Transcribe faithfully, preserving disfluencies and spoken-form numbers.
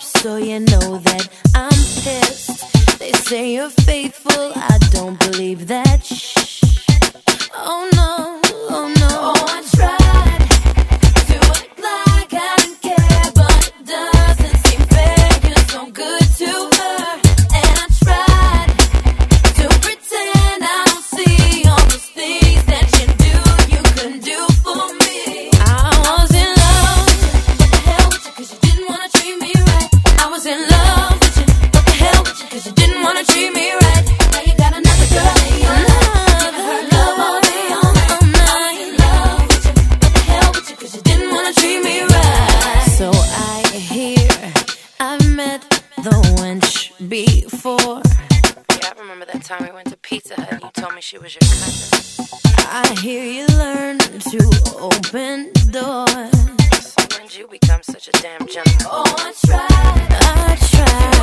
so you know that I'm pissed. They say you're faithful, I don't believe that. Shh. Oh no, oh no. Oh, I tried to act like I didn't care, but it doesn't seem fair. You're so good to her, and I tried to pretend I don't see all those things that you do, you couldn't do for me. I was in love, what the hell with you, cause you didn't wanna treat me right. I was in love with you, what the hell with you, cause you didn't wanna treat me right. Now you got another girl in your life, giving her love all day, all night. I was in love with you, what the hell with you, cause you didn't wanna treat me right. So I hear I've met the wench before. Yeah, I remember that time we went to Pizza Hut and you told me she was your cousin. I hear you learn to open doors. So when did you become such a damn gentleman? Oh, I tried, I tried.